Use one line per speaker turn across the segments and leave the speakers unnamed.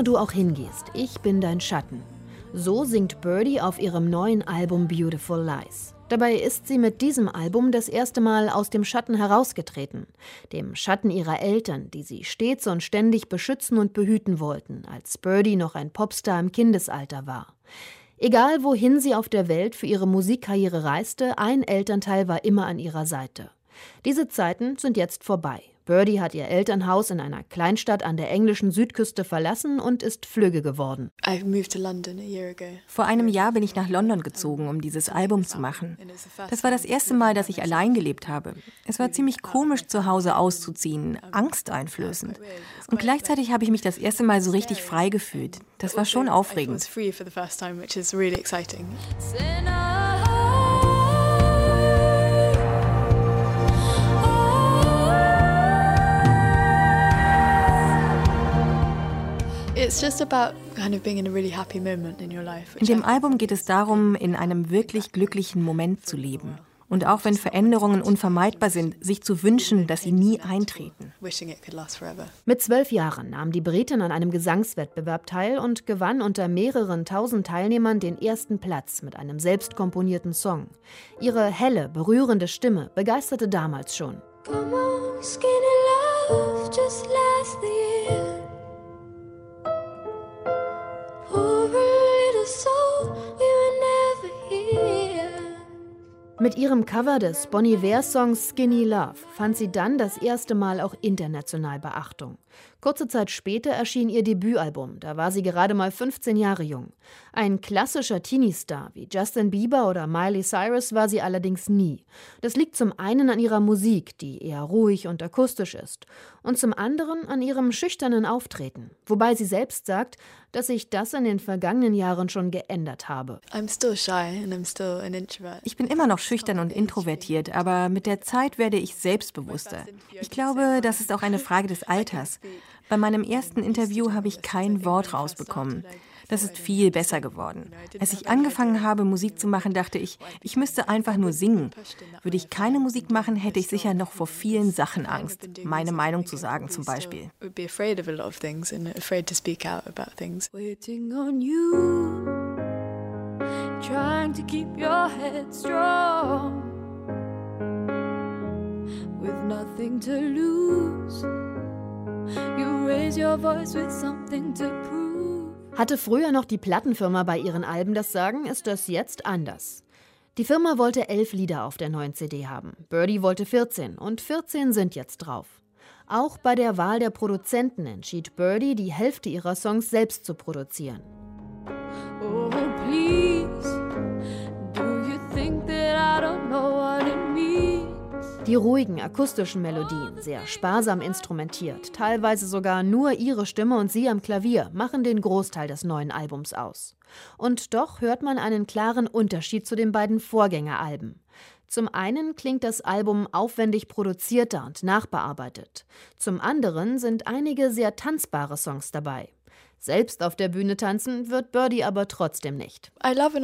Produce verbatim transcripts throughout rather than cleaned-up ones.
immer du auch hingehst, ich bin dein Schatten. So singt Birdie auf ihrem neuen Album Beautiful Lies. Dabei ist sie mit diesem Album das erste Mal aus dem Schatten herausgetreten. Dem Schatten ihrer Eltern, die sie stets und ständig beschützen und behüten wollten, als Birdie noch ein Popstar im Kindesalter war. Egal wohin sie auf der Welt für ihre Musikkarriere reiste, ein Elternteil war immer an ihrer Seite. Diese Zeiten sind jetzt vorbei. Birdie hat ihr Elternhaus in einer Kleinstadt an der englischen Südküste verlassen und ist flügge geworden.
Vor einem Jahr bin ich nach London gezogen, um dieses Album zu machen. Das war das erste Mal, dass ich allein gelebt habe. Es war ziemlich komisch, zu Hause auszuziehen, angsteinflößend. Und gleichzeitig habe ich mich das erste Mal so richtig frei gefühlt. Das war schon aufregend. In dem Album geht es darum, in einem wirklich glücklichen Moment zu leben. Und auch wenn Veränderungen unvermeidbar sind, sich zu wünschen, dass sie nie eintreten.
Mit zwölf Jahren nahm die Britin an einem Gesangswettbewerb teil und gewann unter mehreren tausend Teilnehmern den ersten Platz mit einem selbst komponierten Song. Ihre helle, berührende Stimme begeisterte damals schon. Come on, skinny love, just last the year. Mit ihrem Cover des Bon Iver-Songs Skinny Love fand sie dann das erste Mal auch international Beachtung. Kurze Zeit später erschien ihr Debütalbum, da war sie gerade mal fünfzehn Jahre jung. Ein klassischer Teenie-Star wie Justin Bieber oder Miley Cyrus war sie allerdings nie. Das liegt zum einen an ihrer Musik, die eher ruhig und akustisch ist, und zum anderen an ihrem schüchternen Auftreten. Wobei sie selbst sagt, dass sich das in den vergangenen Jahren schon geändert habe.
Ich bin immer noch schüchtern und introvertiert, aber mit der Zeit werde ich selbstbewusster. Ich glaube, das ist auch eine Frage des Alters. Bei meinem ersten Interview habe ich kein Wort rausbekommen. Das ist viel besser geworden. Als ich angefangen habe, Musik zu machen, dachte ich, ich müsste einfach nur singen. Würde ich keine Musik machen, hätte ich sicher noch vor vielen Sachen Angst, meine Meinung zu sagen zum Beispiel. Trying to keep your head strong, with nothing to lose. You raise your voice with something to prove.
Hatte früher noch die Plattenfirma bei ihren Alben das Sagen, ist das jetzt anders. Die Firma wollte elf Lieder auf der neuen C D haben. Birdie wollte vierzehn und vierzehn sind jetzt drauf. Auch bei der Wahl der Produzenten entschied Birdie, die Hälfte ihrer Songs selbst zu produzieren.
Oh, please, do you think that I don't know what it means?
Die ruhigen, akustischen Melodien, sehr sparsam instrumentiert, teilweise sogar nur ihre Stimme und sie am Klavier, machen den Großteil des neuen Albums aus. Und doch hört man einen klaren Unterschied zu den beiden Vorgängeralben. Zum einen klingt das Album aufwendig produzierter und nachbearbeitet. Zum anderen sind einige sehr tanzbare Songs dabei. Selbst auf der Bühne tanzen wird Birdie aber trotzdem nicht.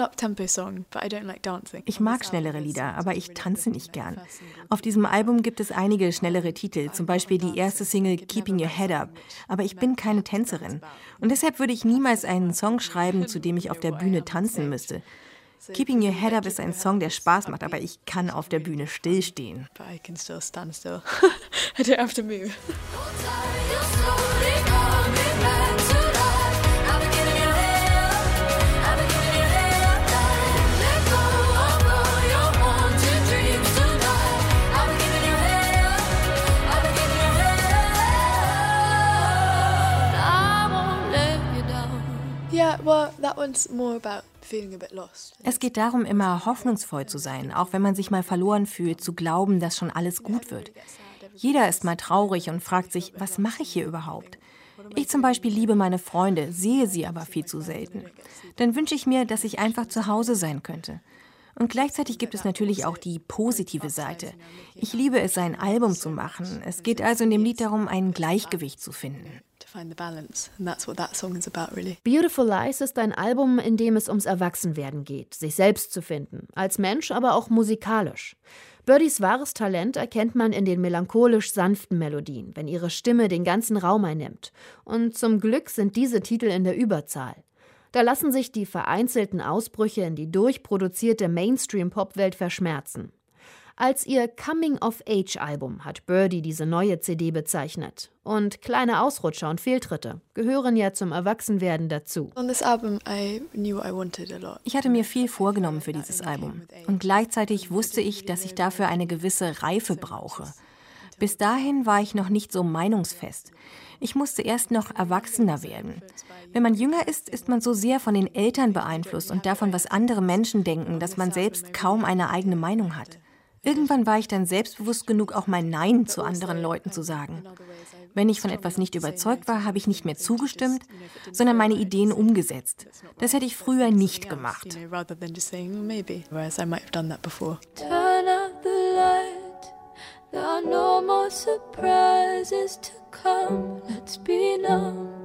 Ich mag schnellere Lieder, aber ich tanze nicht gern. Auf diesem Album gibt es einige schnellere Titel, zum Beispiel die erste Single Keeping Your Head Up. Aber ich bin keine Tänzerin. Und deshalb würde ich niemals einen Song schreiben, zu dem ich auf der Bühne tanzen müsste. Keeping Your Head Up ist ein Song, der Spaß macht, aber ich kann auf der Bühne stillstehen. Es geht darum, immer hoffnungsvoll zu sein, auch wenn man sich mal verloren fühlt, zu glauben, dass schon alles gut wird. Jeder ist mal traurig und fragt sich, was mache ich hier überhaupt? Ich zum Beispiel liebe meine Freunde, sehe sie aber viel zu selten. Dann wünsche ich mir, dass ich einfach zu Hause sein könnte. Und gleichzeitig gibt es natürlich auch die positive Seite. Ich liebe es, ein Album zu machen. Es geht also in dem Lied darum, ein Gleichgewicht zu finden.
Beautiful Lies ist ein Album, in dem es ums Erwachsenwerden geht, sich selbst zu finden, als Mensch, aber auch musikalisch. Birdies wahres Talent erkennt man in den melancholisch sanften Melodien, wenn ihre Stimme den ganzen Raum einnimmt. Und zum Glück sind diese Titel in der Überzahl. Da lassen sich die vereinzelten Ausbrüche in die durchproduzierte Mainstream-Pop-Welt verschmerzen. Als ihr Coming-of-Age-Album hat Birdie diese neue C D bezeichnet. Und kleine Ausrutscher und Fehltritte gehören ja zum Erwachsenwerden dazu.
Ich hatte mir viel vorgenommen für dieses Album. Und gleichzeitig wusste ich, dass ich dafür eine gewisse Reife brauche. Bis dahin war ich noch nicht so meinungsfest. Ich musste erst noch erwachsener werden. Wenn man jünger ist, ist man so sehr von den Eltern beeinflusst und davon, was andere Menschen denken, dass man selbst kaum eine eigene Meinung hat. Irgendwann war ich dann selbstbewusst genug, auch mein Nein zu anderen Leuten zu sagen. Wenn ich von etwas nicht überzeugt war, habe ich nicht mehr zugestimmt, sondern meine Ideen umgesetzt. Das hätte ich früher nicht gemacht.
Turn out the light, there are no more surprises to come. Let's be numb.